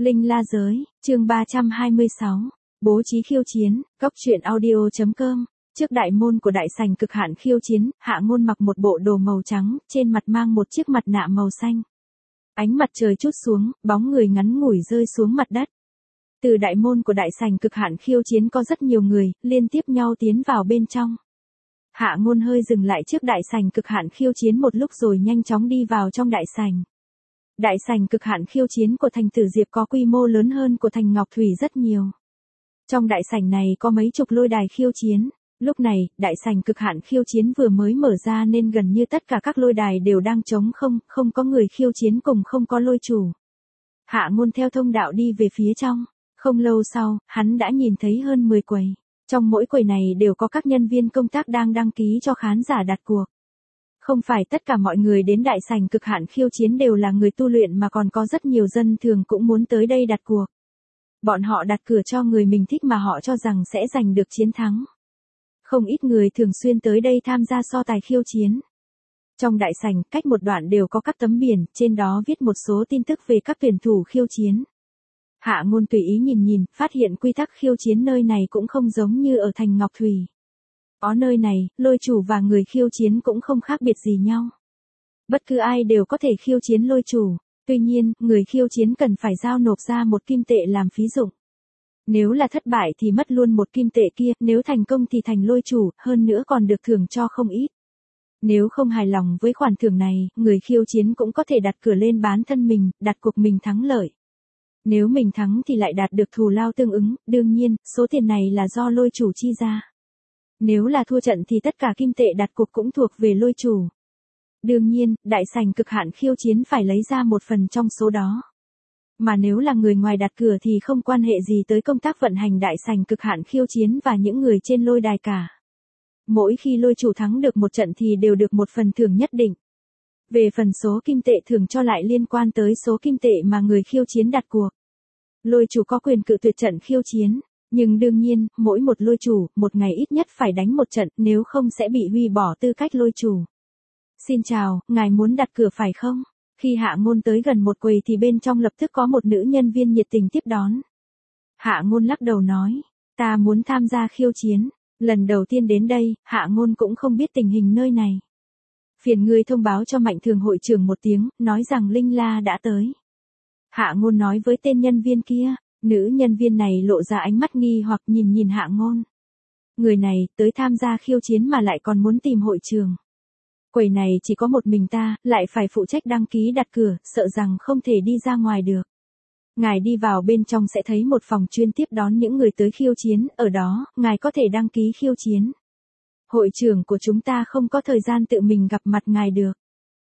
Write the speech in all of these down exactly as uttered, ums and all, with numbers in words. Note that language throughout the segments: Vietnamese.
Linh La Giới, chương ba trăm hai mươi sáu, bố trí khiêu chiến, góc truyện audio chấm com. Trước đại môn của đại sảnh cực hạn khiêu chiến, Hạ Ngôn mặc một bộ đồ màu trắng, trên mặt mang một chiếc mặt nạ màu xanh. Ánh mặt trời trút xuống, bóng người ngắn ngủi rơi xuống mặt đất. Từ đại môn của đại sảnh cực hạn khiêu chiến có rất nhiều người, liên tiếp nhau tiến vào bên trong. Hạ Ngôn hơi dừng lại trước đại sảnh cực hạn khiêu chiến một lúc rồi nhanh chóng đi vào trong đại sảnh. Đại sảnh cực hạn khiêu chiến của thành Tử Diệp có quy mô lớn hơn của thành Ngọc Thủy rất nhiều. Trong đại sảnh này có mấy chục lôi đài khiêu chiến. Lúc này, đại sảnh cực hạn khiêu chiến vừa mới mở ra nên gần như tất cả các lôi đài đều đang trống không, không có người khiêu chiến cùng không có lôi chủ. Hạ Ngôn theo thông đạo đi về phía trong. Không lâu sau, hắn đã nhìn thấy hơn mười quầy. Trong mỗi quầy này đều có các nhân viên công tác đang đăng ký cho khán giả đặt cuộc. Không phải tất cả mọi người đến đại sảnh cực hạn khiêu chiến đều là người tu luyện mà còn có rất nhiều dân thường cũng muốn tới đây đặt cuộc. Bọn họ đặt cửa cho người mình thích mà họ cho rằng sẽ giành được chiến thắng. Không ít người thường xuyên tới đây tham gia so tài khiêu chiến. Trong đại sảnh, cách một đoạn đều có các tấm biển, trên đó viết một số tin tức về các tuyển thủ khiêu chiến. Hạ Ngôn tùy ý nhìn nhìn, phát hiện quy tắc khiêu chiến nơi này cũng không giống như ở thành Ngọc Thủy. Ở nơi này, lôi chủ và người khiêu chiến cũng không khác biệt gì nhau. Bất cứ ai đều có thể khiêu chiến lôi chủ, tuy nhiên, người khiêu chiến cần phải giao nộp ra một kim tệ làm phí dụng. Nếu là thất bại thì mất luôn một kim tệ kia, nếu thành công thì thành lôi chủ, hơn nữa còn được thưởng cho không ít. Nếu không hài lòng với khoản thưởng này, người khiêu chiến cũng có thể đặt cửa lên bán thân mình, đặt cuộc mình thắng lợi. Nếu mình thắng thì lại đạt được thù lao tương ứng, đương nhiên, số tiền này là do lôi chủ chi ra. Nếu là thua trận thì tất cả kim tệ đặt cuộc cũng thuộc về lôi chủ. Đương nhiên, đại sảnh cực hạn khiêu chiến phải lấy ra một phần trong số đó. Mà nếu là người ngoài đặt cửa thì không quan hệ gì tới công tác vận hành đại sảnh cực hạn khiêu chiến và những người trên lôi đài cả. Mỗi khi lôi chủ thắng được một trận thì đều được một phần thưởng nhất định. Về phần số kim tệ thưởng cho lại liên quan tới số kim tệ mà người khiêu chiến đặt cuộc. Lôi chủ có quyền cự tuyệt trận khiêu chiến. Nhưng đương nhiên, mỗi một lôi chủ, một ngày ít nhất phải đánh một trận, nếu không sẽ bị hủy bỏ tư cách lôi chủ. Xin chào, ngài muốn đặt cửa phải không? Khi Hạ Ngôn tới gần một quầy thì bên trong lập tức có một nữ nhân viên nhiệt tình tiếp đón. Hạ Ngôn lắc đầu nói, ta muốn tham gia khiêu chiến. Lần đầu tiên đến đây, Hạ Ngôn cũng không biết tình hình nơi này. Phiền ngươi thông báo cho Mạnh Thường hội trưởng một tiếng, nói rằng Linh La đã tới. Hạ Ngôn nói với tên nhân viên kia. Nữ nhân viên này lộ ra ánh mắt nghi hoặc nhìn nhìn Hạ Ngôn. Người này tới tham gia khiêu chiến mà lại còn muốn tìm hội trường. Quầy này chỉ có một mình ta, lại phải phụ trách đăng ký đặt cửa, sợ rằng không thể đi ra ngoài được. Ngài đi vào bên trong sẽ thấy một phòng chuyên tiếp đón những người tới khiêu chiến, ở đó, ngài có thể đăng ký khiêu chiến. Hội trưởng của chúng ta không có thời gian tự mình gặp mặt ngài được.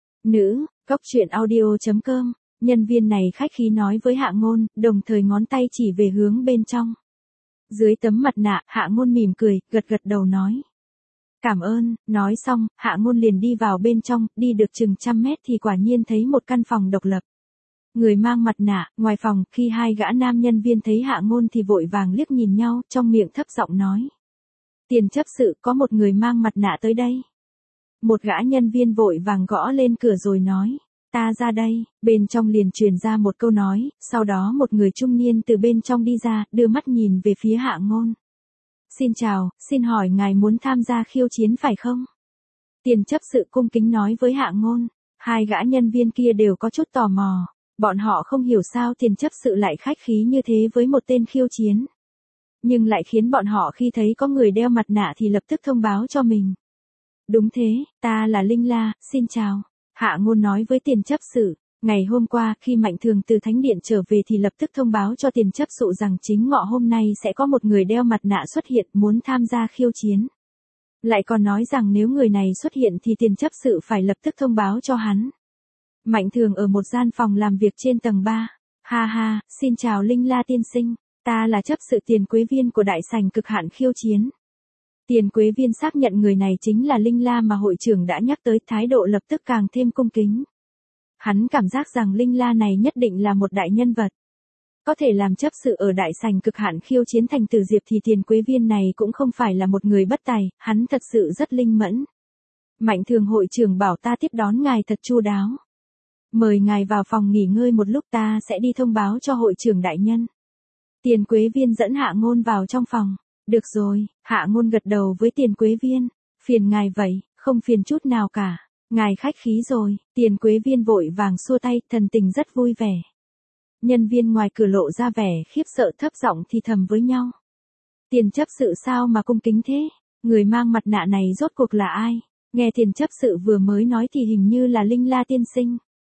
Nữ, góc truyện audio chấm com. Nhân viên này khách khí nói với Hạ Ngôn, đồng thời ngón tay chỉ về hướng bên trong. Dưới tấm mặt nạ, Hạ Ngôn mỉm cười, gật gật đầu nói. Cảm ơn, nói xong, Hạ Ngôn liền đi vào bên trong, đi được chừng trăm mét thì quả nhiên thấy một căn phòng độc lập. Người mang mặt nạ, ngoài phòng, khi hai gã nam nhân viên thấy Hạ Ngôn thì vội vàng liếc nhìn nhau, trong miệng thấp giọng nói. Tiền chấp sự, có một người mang mặt nạ tới đây. Một gã nhân viên vội vàng gõ lên cửa rồi nói. Ta ra đây, bên trong liền truyền ra một câu nói, sau đó một người trung niên từ bên trong đi ra, đưa mắt nhìn về phía Hạ Ngôn. Xin chào, xin hỏi ngài muốn tham gia khiêu chiến phải không? Tiền chấp sự cung kính nói với Hạ Ngôn. Hai gã nhân viên kia đều có chút tò mò. Bọn họ không hiểu sao tiền chấp sự lại khách khí như thế với một tên khiêu chiến. Nhưng lại khiến bọn họ khi thấy có người đeo mặt nạ thì lập tức thông báo cho mình. Đúng thế, ta là Linh La, xin chào. Hạ Ngôn nói với tiền chấp sự, ngày hôm qua khi Mạnh Thường từ Thánh Điện trở về thì lập tức thông báo cho tiền chấp sự rằng chính ngọ hôm nay sẽ có một người đeo mặt nạ xuất hiện muốn tham gia khiêu chiến. Lại còn nói rằng nếu người này xuất hiện thì tiền chấp sự phải lập tức thông báo cho hắn. Mạnh Thường ở một gian phòng làm việc trên tầng ba. Ha ha, xin chào Linh La tiên sinh, ta là chấp sự tiền quế viên của đại sảnh cực hạn khiêu chiến. Tiền quế viên xác nhận người này chính là Linh La mà hội trưởng đã nhắc tới, thái độ lập tức càng thêm cung kính. Hắn cảm giác rằng Linh La này nhất định là một đại nhân vật. Có thể làm chấp sự ở đại sảnh cực hạn khiêu chiến thành Tử Diệp thì tiền quế viên này cũng không phải là một người bất tài, hắn thật sự rất linh mẫn. Mạnh Thường hội trưởng bảo ta tiếp đón ngài thật chu đáo. Mời ngài vào phòng nghỉ ngơi một lúc, ta sẽ đi thông báo cho hội trưởng đại nhân. Tiền Quế Viên dẫn Hạ Ngôn vào trong phòng. Được rồi, Hạ Ngôn gật đầu với Tiền Quế Viên. Phiền ngài vậy, không phiền chút nào cả. Ngài khách khí rồi. Tiền Quế Viên vội vàng xua tay, thần tình rất vui vẻ. Nhân viên ngoài cửa lộ ra vẻ khiếp sợ, thấp giọng thì thầm với nhau. Tiền chấp sự sao mà cung kính thế? Người mang mặt nạ này rốt cuộc là ai? Nghe tiền chấp sự vừa mới nói thì hình như là Linh La tiên sinh.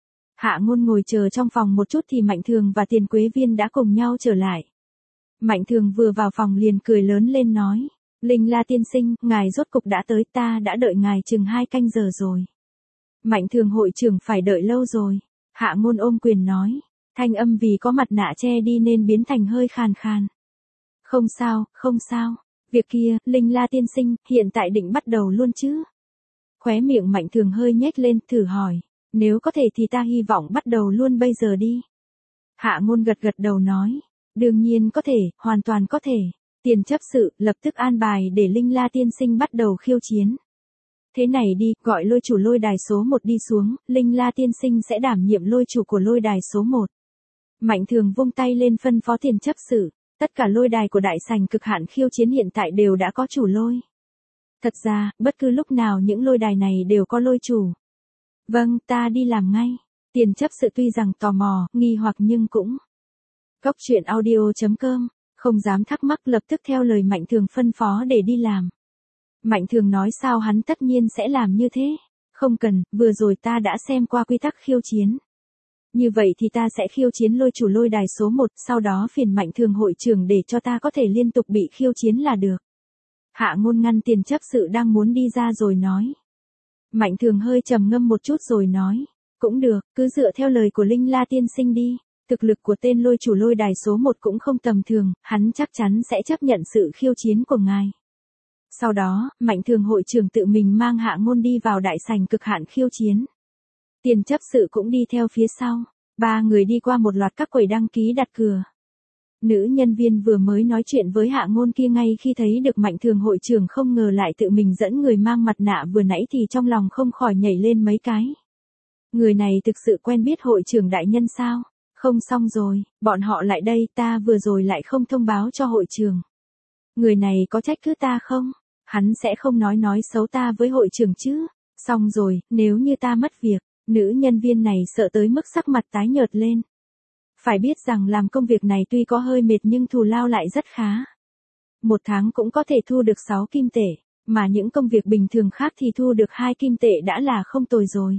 Hạ Ngôn ngồi chờ trong phòng một chút thì Mạnh Thường và Tiền Quế Viên đã cùng nhau trở lại. Mạnh Thường vừa vào phòng liền cười lớn lên nói. Linh La tiên sinh, ngài rốt cục đã tới, ta đã đợi ngài chừng hai canh giờ rồi. Mạnh Thường hội trưởng phải đợi lâu rồi. Hạ Ngôn ôm quyền nói. Thanh âm vì có mặt nạ che đi nên biến thành hơi khàn khàn. Không sao, không sao. Việc kia, Linh La tiên sinh, hiện tại định bắt đầu luôn chứ? Khóe miệng Mạnh Thường hơi nhếch lên, thử hỏi. Nếu có thể thì ta hy vọng bắt đầu luôn bây giờ đi. Hạ Ngôn gật gật đầu nói. Đương nhiên có thể, hoàn toàn có thể. Tiền chấp sự, lập tức an bài để Linh La tiên sinh bắt đầu khiêu chiến. Thế này đi, gọi lôi chủ lôi đài số một đi xuống, Linh La tiên sinh sẽ đảm nhiệm lôi chủ của lôi đài số một. Mạnh Thường vung tay lên phân phó tiền chấp sự. Tất cả lôi đài của đại sảnh cực hạn khiêu chiến hiện tại đều đã có chủ lôi. Thật ra, bất cứ lúc nào những lôi đài này đều có lôi chủ. Vâng, ta đi làm ngay. Tiền chấp sự tuy rằng tò mò, nghi hoặc nhưng cũng. Cốc truyện audio chấm com, không dám thắc mắc, lập tức theo lời Mạnh Thường phân phó để đi làm. Mạnh Thường nói sao hắn tất nhiên sẽ làm như thế. Không cần, vừa rồi ta đã xem qua quy tắc khiêu chiến. Như vậy thì ta sẽ khiêu chiến lôi chủ lôi đài số một, sau đó phiền Mạnh Thường hội trưởng để cho ta có thể liên tục bị khiêu chiến là được. Hạ Ngôn ngăn tiền chấp sự đang muốn đi ra rồi nói. Mạnh Thường hơi trầm ngâm một chút rồi nói. Cũng được, cứ dựa theo lời của Linh La tiên sinh đi. Thực lực của tên lôi chủ lôi đài số một cũng không tầm thường, hắn chắc chắn sẽ chấp nhận sự khiêu chiến của ngài. Sau đó, Mạnh Thường hội trưởng tự mình mang Hạ Ngôn đi vào đại sảnh cực hạn khiêu chiến. Tiền chấp sự cũng đi theo phía sau. Ba người đi qua một loạt các quầy đăng ký đặt cược. Nữ nhân viên vừa mới nói chuyện với Hạ Ngôn kia ngay khi thấy được Mạnh Thường hội trưởng không ngờ lại tự mình dẫn người mang mặt nạ vừa nãy thì trong lòng không khỏi nhảy lên mấy cái. Người này thực sự quen biết hội trưởng đại nhân sao? Không xong rồi, bọn họ lại đây, ta vừa rồi lại không thông báo cho hội trưởng. Người này có trách cứ ta không? Hắn sẽ không nói nói xấu ta với hội trưởng chứ? Xong rồi, nếu như ta mất việc, nữ nhân viên này sợ tới mức sắc mặt tái nhợt lên. Phải biết rằng làm công việc này tuy có hơi mệt nhưng thù lao lại rất khá. Một tháng cũng có thể thu được sáu kim tệ, mà những công việc bình thường khác thì thu được hai kim tệ đã là không tồi rồi.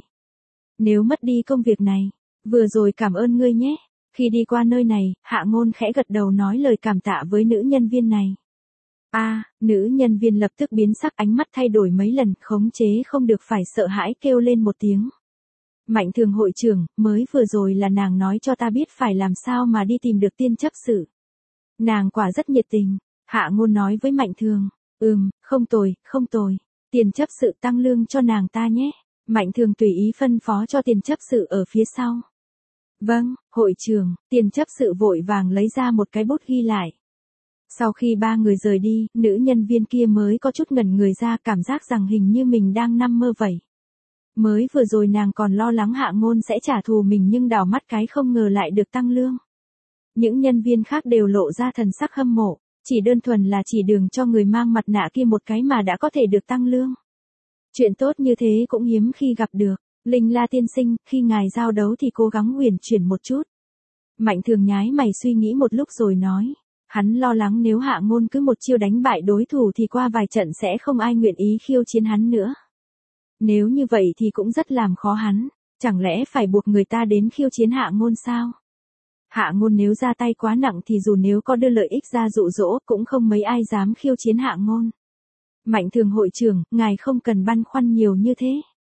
Nếu mất đi công việc này, vừa rồi cảm ơn ngươi nhé. Khi đi qua nơi này, Hạ Ngôn khẽ gật đầu nói lời cảm tạ với nữ nhân viên này. A, à, nữ nhân viên lập tức biến sắc, ánh mắt thay đổi mấy lần, khống chế không được phải sợ hãi kêu lên một tiếng. Mạnh Thường hội trưởng, mới vừa rồi là nàng nói cho ta biết phải làm sao mà đi tìm được tiên chấp sự. Nàng quả rất nhiệt tình. Hạ Ngôn nói với Mạnh Thường. Ừm, không tồi, không tồi. Tiền chấp sự tăng lương cho nàng ta nhé. Mạnh Thường tùy ý phân phó cho tiền chấp sự ở phía sau. Vâng, hội trưởng. Tiền chấp sự vội vàng lấy ra một cái bút ghi lại. Sau khi ba người rời đi, nữ nhân viên kia mới có chút ngẩn người ra, cảm giác rằng hình như mình đang nằm mơ vậy. Mới vừa rồi nàng còn lo lắng Hạ Ngôn sẽ trả thù mình nhưng đảo mắt cái không ngờ lại được tăng lương. Những nhân viên khác đều lộ ra thần sắc hâm mộ, chỉ đơn thuần là chỉ đường cho người mang mặt nạ kia một cái mà đã có thể được tăng lương. Chuyện tốt như thế cũng hiếm khi gặp được. Linh La tiên sinh, khi ngài giao đấu thì cố gắng huyền chuyển một chút. Mạnh Thường nhái mày suy nghĩ một lúc rồi nói. Hắn lo lắng nếu Hạ Ngôn cứ một chiêu đánh bại đối thủ thì qua vài trận sẽ không ai nguyện ý khiêu chiến hắn nữa. Nếu như vậy thì cũng rất làm khó hắn, chẳng lẽ phải buộc người ta đến khiêu chiến Hạ Ngôn sao? Hạ Ngôn nếu ra tay quá nặng thì dù nếu có đưa lợi ích ra dụ dỗ cũng không mấy ai dám khiêu chiến Hạ Ngôn. Mạnh Thường hội trưởng, ngài không cần băn khoăn nhiều như thế.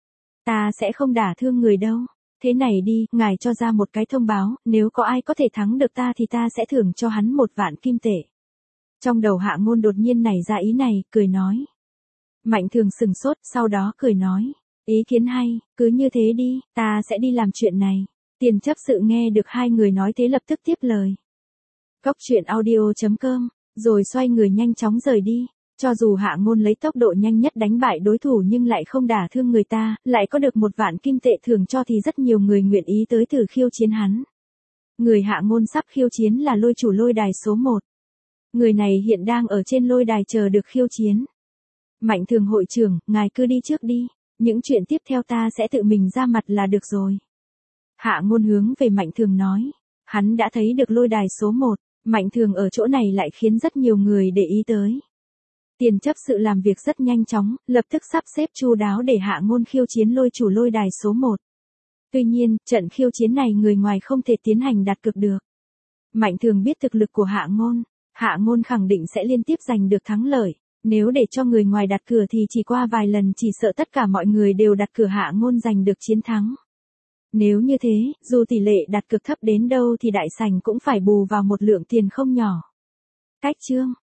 Ta sẽ không đả thương người đâu. Thế này đi, ngài cho ra một cái thông báo, nếu có ai có thể thắng được ta thì ta sẽ thưởng cho hắn một vạn kim tệ. Trong đầu Hạ Ngôn đột nhiên nảy ra ý này, cười nói. Mạnh Thường sừng sốt, sau đó cười nói. Ý kiến hay, cứ như thế đi, ta sẽ đi làm chuyện này. Tiền chấp sự nghe được hai người nói thế lập tức tiếp lời. Cốc truyện audio chấm com, rồi xoay người nhanh chóng rời đi. Cho dù Hạ Ngôn lấy tốc độ nhanh nhất đánh bại đối thủ nhưng lại không đả thương người ta, lại có được một vạn kim tệ thưởng cho thì rất nhiều người nguyện ý tới thử khiêu chiến hắn. Người Hạ Ngôn sắp khiêu chiến là lôi chủ lôi đài số một. Người này hiện đang ở trên lôi đài chờ được khiêu chiến. Mạnh Thường hội trưởng, ngài cứ đi trước đi, những chuyện tiếp theo ta sẽ tự mình ra mặt là được rồi. Hạ Ngôn hướng về Mạnh Thường nói, hắn đã thấy được lôi đài số một, Mạnh Thường ở chỗ này lại khiến rất nhiều người để ý tới. Tiền chấp sự làm việc rất nhanh chóng, lập tức sắp xếp chu đáo để Hạ Ngôn khiêu chiến lôi chủ lôi đài số một. Tuy nhiên, trận khiêu chiến này người ngoài không thể tiến hành đặt cược được. Mạnh Thường biết thực lực của Hạ Ngôn, Hạ Ngôn khẳng định sẽ liên tiếp giành được thắng lợi. Nếu để cho người ngoài đặt cược thì chỉ qua vài lần chỉ sợ tất cả mọi người đều đặt cược Hạ Ngôn giành được chiến thắng. Nếu như thế, dù tỷ lệ đặt cược thấp đến đâu thì đại sảnh cũng phải bù vào một lượng tiền không nhỏ. Cách chương